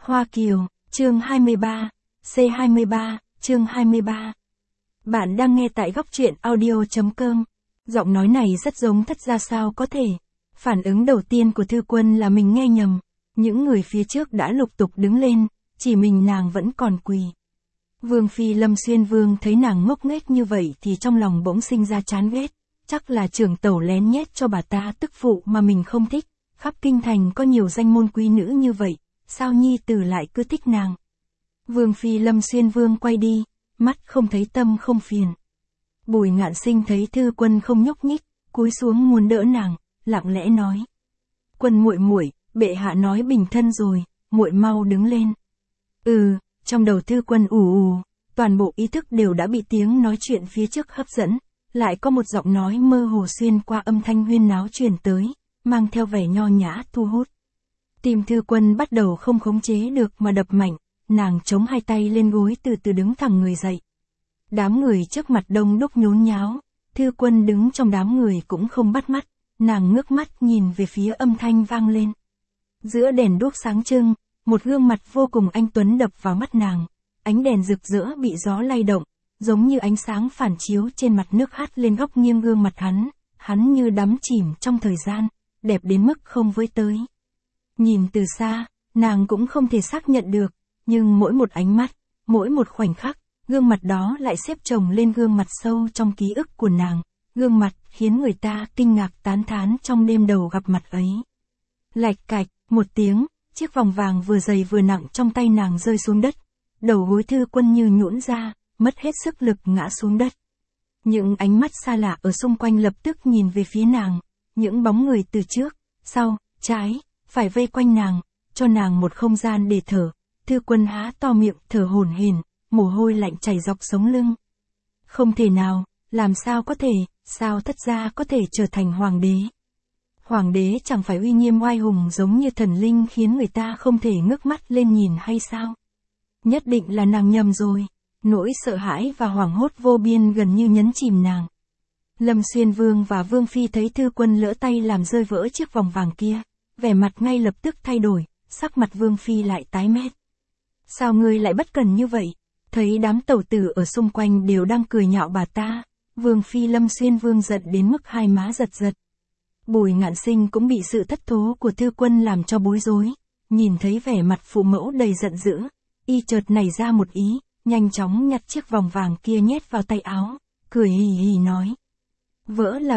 Hoa Kiều, chương 23, C23, chương 23. Bạn đang nghe tại góc truyện audio.com. Giọng nói này rất giống Thất Gia sao có thể. Phản ứng đầu tiên của Thư Quân là mình nghe nhầm. Những người phía trước đã lục tục đứng lên, chỉ mình nàng vẫn còn quỳ. Vương Phi Lâm Xuyên Vương thấy nàng ngốc nghếch như vậy thì trong lòng bỗng sinh ra chán ghét. Chắc là trưởng tẩu lén nhét cho bà ta tức phụ mà mình không thích. Khắp kinh thành có nhiều danh môn quý nữ như vậy, sao nhi tử lại cứ thích nàng. Vương Phi Lâm Xuyên Vương quay đi, mắt không thấy tâm không phiền. Bùi Ngạn Sinh thấy Thư Quân không nhúc nhích, cúi xuống muốn đỡ nàng, lặng lẽ nói: "Quân muội muội, bệ hạ nói bình thân rồi, muội mau đứng lên." Trong đầu Thư Quân ù, toàn bộ ý thức đều đã bị tiếng nói chuyện phía trước hấp dẫn, lại có một giọng nói mơ hồ xuyên qua âm thanh huyên náo truyền tới, mang theo vẻ nho nhã thu hút. Tim Thư Quân bắt đầu không khống chế được mà đập mạnh, nàng chống hai tay lên gối từ từ đứng thẳng người dậy. Đám người trước mặt đông đúc nhốn nháo, Thư Quân đứng trong đám người cũng không bắt mắt, nàng ngước mắt nhìn về phía âm thanh vang lên. Giữa đèn đuốc sáng trưng, một gương mặt vô cùng anh tuấn đập vào mắt nàng, ánh đèn rực rỡ bị gió lay động, giống như ánh sáng phản chiếu trên mặt nước hắt lên góc nghiêng gương mặt hắn như đắm chìm trong thời gian, đẹp đến mức không với tới. Nhìn từ xa, nàng cũng không thể xác nhận được, nhưng mỗi một ánh mắt, mỗi một khoảnh khắc, gương mặt đó lại xếp chồng lên gương mặt sâu trong ký ức của nàng, gương mặt khiến người ta kinh ngạc tán thán trong đêm đầu gặp mặt ấy. Lạch cạch, một tiếng, chiếc vòng vàng vừa dày vừa nặng trong tay nàng rơi xuống đất, đầu gối Thư Quân như nhũn ra, mất hết sức lực ngã xuống đất. Những ánh mắt xa lạ ở xung quanh lập tức nhìn về phía nàng, những bóng người từ trước, sau, trái, phải vây quanh nàng, cho nàng một không gian để thở. Thư Quân há to miệng thở hổn hển, mồ hôi lạnh chảy dọc sống lưng. Không thể nào, làm sao có thể, sao Thất Gia có thể trở thành hoàng đế? Hoàng đế chẳng phải uy nghiêm oai hùng giống như thần linh khiến người ta không thể ngước mắt lên nhìn hay sao? Nhất định là nàng nhầm rồi. Nỗi sợ hãi và hoảng hốt vô biên gần như nhấn chìm nàng. Lâm Xuyên Vương và Vương Phi thấy Thư Quân lỡ tay làm rơi vỡ chiếc vòng vàng kia, vẻ mặt ngay lập tức thay đổi, sắc mặt Vương Phi lại tái mét. Sao ngươi lại bất cần như vậy? Thấy đám tẩu tử ở xung quanh đều đang cười nhạo bà ta, Vương Phi Lâm Xuyên Vương giận đến mức hai má giật giật. Bùi Ngạn Sinh cũng bị sự thất thố của Thư Quân làm cho bối rối, nhìn thấy vẻ mặt phụ mẫu đầy giận dữ, y chợt nảy ra một ý, nhanh chóng nhặt chiếc vòng vàng kia nhét vào tay áo, cười hì hì nói: vỡ là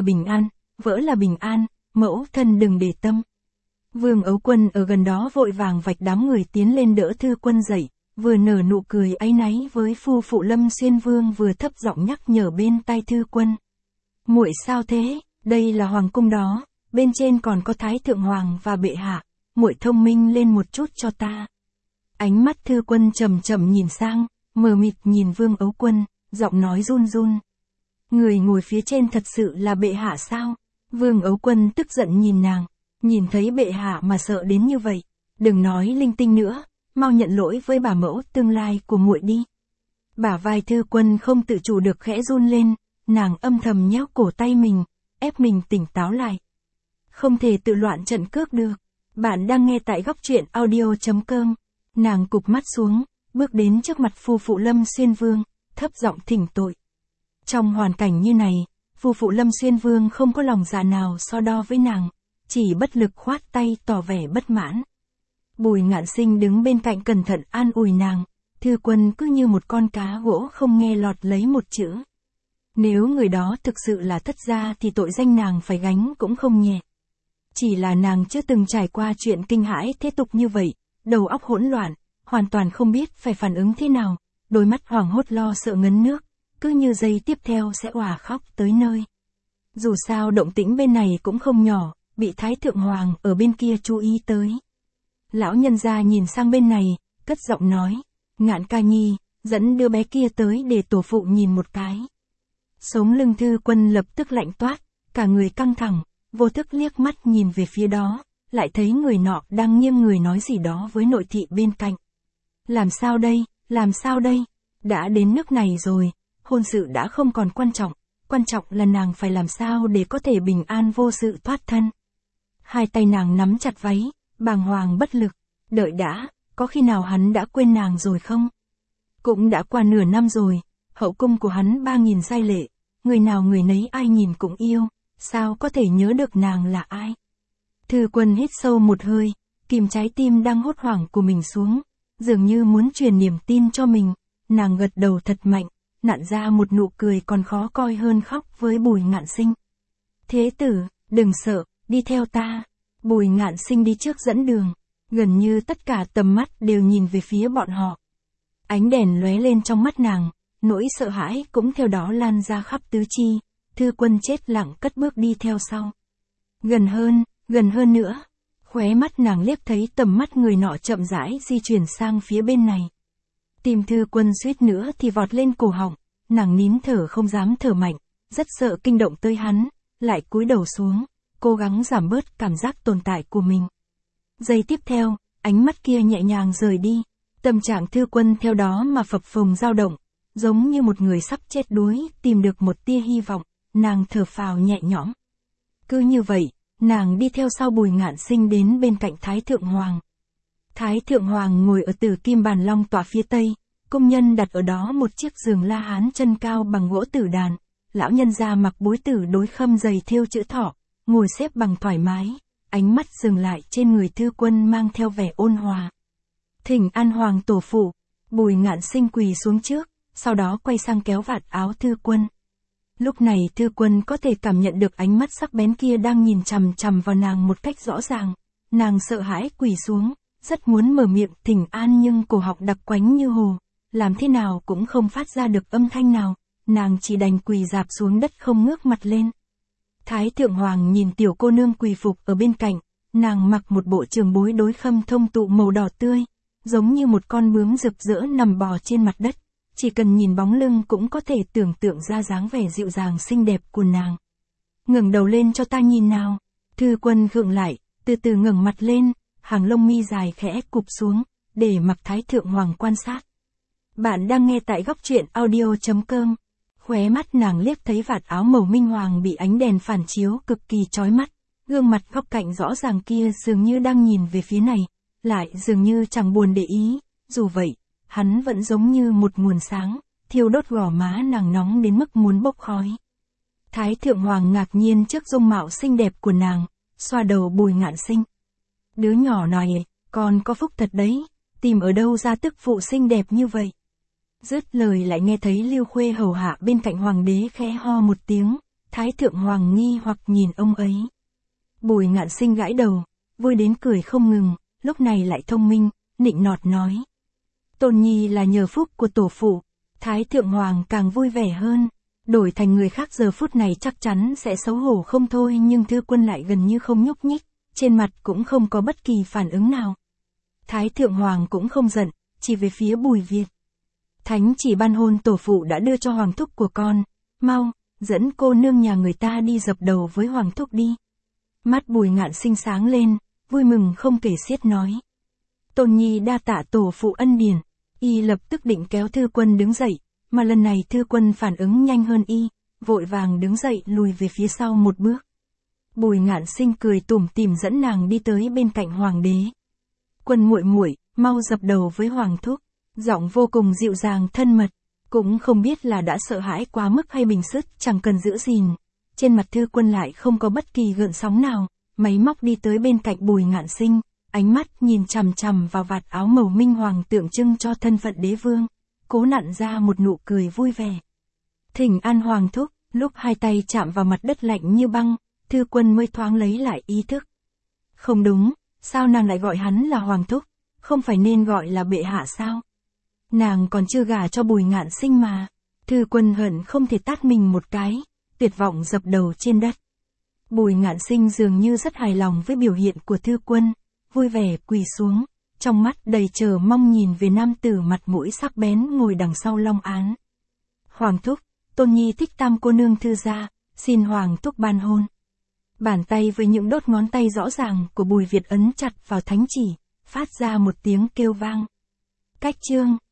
bình an, mẫu thân đừng để tâm. Vương Ấu Quân ở gần đó vội vàng vạch đám người tiến lên đỡ Thư Quân dậy, vừa nở nụ cười áy náy với phu phụ Lâm Xuyên Vương vừa thấp giọng nhắc nhở bên tai Thư Quân: muội sao thế, đây là hoàng cung đó, bên trên còn có Thái Thượng Hoàng và bệ hạ, muội thông minh lên một chút cho ta. Ánh mắt Thư Quân chậm chậm nhìn sang, mờ mịt nhìn Vương Ấu Quân, giọng nói run run: người ngồi phía trên thật sự là bệ hạ sao? Vương Ấu Quân tức giận nhìn nàng, nhìn thấy bệ hạ mà sợ đến như vậy, đừng nói linh tinh nữa, mau nhận lỗi với bà mẫu tương lai của muội đi. Bả vai Thư Quân không tự chủ được khẽ run lên, nàng âm thầm nhéo cổ tay mình, ép mình tỉnh táo lại. Không thể tự loạn trận cước được. Bạn đang nghe tại góc truyện audio.com. Nàng cụp mắt xuống, bước đến trước mặt phu phụ Lâm Xuyên Vương, thấp giọng thỉnh tội. Trong hoàn cảnh như này, phu phụ Lâm Xuyên Vương không có lòng dạ nào so đo với nàng, chỉ bất lực khoát tay tỏ vẻ bất mãn. Bùi Ngạn Sinh đứng bên cạnh cẩn thận an ủi nàng, Thư Quân cứ như một con cá gỗ không nghe lọt lấy một chữ. Nếu người đó thực sự là Thất Gia thì tội danh nàng phải gánh cũng không nhẹ. Chỉ là nàng chưa từng trải qua chuyện kinh hãi thế tục như vậy, đầu óc hỗn loạn, hoàn toàn không biết phải phản ứng thế nào, đôi mắt hoảng hốt lo sợ ngấn nước, cứ như giây tiếp theo sẽ òa khóc tới nơi. Dù sao động tĩnh bên này cũng không nhỏ, bị Thái Thượng Hoàng ở bên kia chú ý tới. Lão nhân gia nhìn sang bên này, cất giọng nói: Ngạn ca nhi, dẫn đứa bé kia tới để tổ phụ nhìn một cái. Sống lưng Thư Quân lập tức lạnh toát, cả người căng thẳng, vô thức liếc mắt nhìn về phía đó, lại thấy người nọ đang nghiêng người nói gì đó với nội thị bên cạnh. Làm sao đây, đã đến nước này rồi, hôn sự đã không còn quan trọng là nàng phải làm sao để có thể bình an vô sự thoát thân. Hai tay nàng nắm chặt váy, bàng hoàng bất lực, đợi đã, có khi nào hắn đã quên nàng rồi không? Cũng đã qua nửa năm rồi, hậu cung của hắn 3.000 giai lệ, người nào người nấy ai nhìn cũng yêu, sao có thể nhớ được nàng là ai? Thư Quân hít sâu một hơi, kìm trái tim đang hốt hoảng của mình xuống, dường như muốn truyền niềm tin cho mình, nàng gật đầu thật mạnh, nặn ra một nụ cười còn khó coi hơn khóc với Bùi Ngạn Sinh. Thế tử, đừng sợ, đi theo ta. Bùi Ngạn Sinh đi trước dẫn đường, gần như tất cả tầm mắt đều nhìn về phía bọn họ. Ánh đèn lóe lên trong mắt nàng, nỗi sợ hãi cũng theo đó lan ra khắp tứ chi, Thư Quân chết lặng cất bước đi theo sau. Gần hơn nữa, khóe mắt nàng liếc thấy tầm mắt người nọ chậm rãi di chuyển sang phía bên này. Tim Thư Quân suýt nữa thì vọt lên cổ họng, nàng nín thở không dám thở mạnh, rất sợ kinh động tới hắn, lại cúi đầu xuống, cố gắng giảm bớt cảm giác tồn tại của mình. Giây tiếp theo, ánh mắt kia nhẹ nhàng rời đi, tâm trạng Thư Quân theo đó mà phập phồng dao động, giống như một người sắp chết đuối, tìm được một tia hy vọng, nàng thở phào nhẹ nhõm. Cứ như vậy, nàng đi theo sau Bùi Ngạn Sinh đến bên cạnh Thái Thượng Hoàng. Thái Thượng Hoàng ngồi ở Tử Kim Bàn Long tọa phía tây, công nhân đặt ở đó một chiếc giường la hán chân cao bằng gỗ tử đàn, lão nhân gia mặc bối tử đối khâm dày thêu chữ thọ, ngồi xếp bằng thoải mái, ánh mắt dừng lại trên người Thư Quân mang theo vẻ ôn hòa. Thỉnh an Hoàng tổ phụ. Bùi Ngạn Sinh quỳ xuống trước, sau đó quay sang kéo vạt áo Thư Quân. Lúc này Thư Quân có thể cảm nhận được ánh mắt sắc bén kia đang nhìn chằm chằm vào nàng một cách rõ ràng, nàng sợ hãi quỳ xuống, rất muốn mở miệng thỉnh an nhưng cổ họng đặc quánh như hồ, làm thế nào cũng không phát ra được âm thanh nào, nàng chỉ đành quỳ rạp xuống đất không ngước mặt lên. Thái Thượng Hoàng nhìn tiểu cô nương quỳ phục ở bên cạnh, nàng mặc một bộ trường bối đối khâm thông tụ màu đỏ tươi, giống như một con bướm rực rỡ nằm bò trên mặt đất, chỉ cần nhìn bóng lưng cũng có thể tưởng tượng ra dáng vẻ dịu dàng xinh đẹp của nàng. Ngẩng đầu lên cho ta nhìn nào. Thư Quân gượng lại, từ từ ngẩng mặt lên, hàng lông mi dài khẽ cụp xuống, để mặc Thái Thượng Hoàng quan sát. Bạn đang nghe tại góc truyện audio.com. Khóe mắt nàng liếc thấy vạt áo màu minh hoàng bị ánh đèn phản chiếu cực kỳ chói mắt, gương mặt góc cạnh rõ ràng kia dường như đang nhìn về phía này, lại dường như chẳng buồn để ý, dù vậy, hắn vẫn giống như một nguồn sáng, thiêu đốt gò má nàng nóng đến mức muốn bốc khói. Thái Thượng Hoàng ngạc nhiên trước dung mạo xinh đẹp của nàng, xoa đầu Bùi Ngạn Sinh. Đứa nhỏ này, con có phúc thật đấy, tìm ở đâu ra tức phụ xinh đẹp như vậy. Dứt lời lại nghe thấy Lưu Khuê hầu hạ bên cạnh hoàng đế khẽ ho một tiếng, Thái Thượng Hoàng nghi hoặc nhìn ông ấy. Bùi Ngạn Sinh gãi đầu, vui đến cười không ngừng, lúc này lại thông minh, nịnh nọt nói. Tôn nhi là nhờ phúc của tổ phụ. Thái Thượng Hoàng càng vui vẻ hơn, đổi thành người khác giờ phút này chắc chắn sẽ xấu hổ không thôi, nhưng Thư Quân lại gần như không nhúc nhích, trên mặt cũng không có bất kỳ phản ứng nào. Thái Thượng Hoàng cũng không giận, chỉ về phía Bùi Việt. Thánh chỉ ban hôn tổ phụ đã đưa cho hoàng thúc của con, mau, dẫn cô nương nhà người ta đi dập đầu với hoàng thúc đi. Mắt Bùi Ngạn Sinh sáng lên, vui mừng không kể xiết nói. Tôn nhi đa tạ tổ phụ ân điển. Y lập tức định kéo Thư Quân đứng dậy, mà lần này Thư Quân phản ứng nhanh hơn y, vội vàng đứng dậy lùi về phía sau một bước. Bùi Ngạn Sinh cười tủm tỉm dẫn nàng đi tới bên cạnh hoàng đế. Quân muội muội, mau dập đầu với hoàng thúc. Giọng vô cùng dịu dàng thân mật, cũng không biết là đã sợ hãi quá mức hay bình sức chẳng cần giữ gìn. Trên mặt Thư Quân lại không có bất kỳ gợn sóng nào, máy móc đi tới bên cạnh Bùi Ngạn Sinh, ánh mắt nhìn chằm chằm vào vạt áo màu minh hoàng tượng trưng cho thân phận đế vương, cố nặn ra một nụ cười vui vẻ. Thỉnh an hoàng thúc, lúc hai tay chạm vào mặt đất lạnh như băng, Thư Quân mới thoáng lấy lại ý thức. Không đúng, sao nàng lại gọi hắn là hoàng thúc, không phải nên gọi là bệ hạ sao? Nàng còn chưa gả cho Bùi Ngạn Sinh mà. Thư Quân hận không thể tát mình một cái, tuyệt vọng dập đầu trên đất. Bùi Ngạn Sinh dường như rất hài lòng với biểu hiện của Thư Quân, vui vẻ quỳ xuống, trong mắt đầy chờ mong nhìn về nam tử mặt mũi sắc bén ngồi đằng sau long án. Hoàng thúc, Tôn nhi thích tam cô nương Thư gia, xin hoàng thúc ban hôn. Bàn tay với những đốt ngón tay rõ ràng của Bùi Việt ấn chặt vào thánh chỉ, phát ra một tiếng kêu vang. Cách chương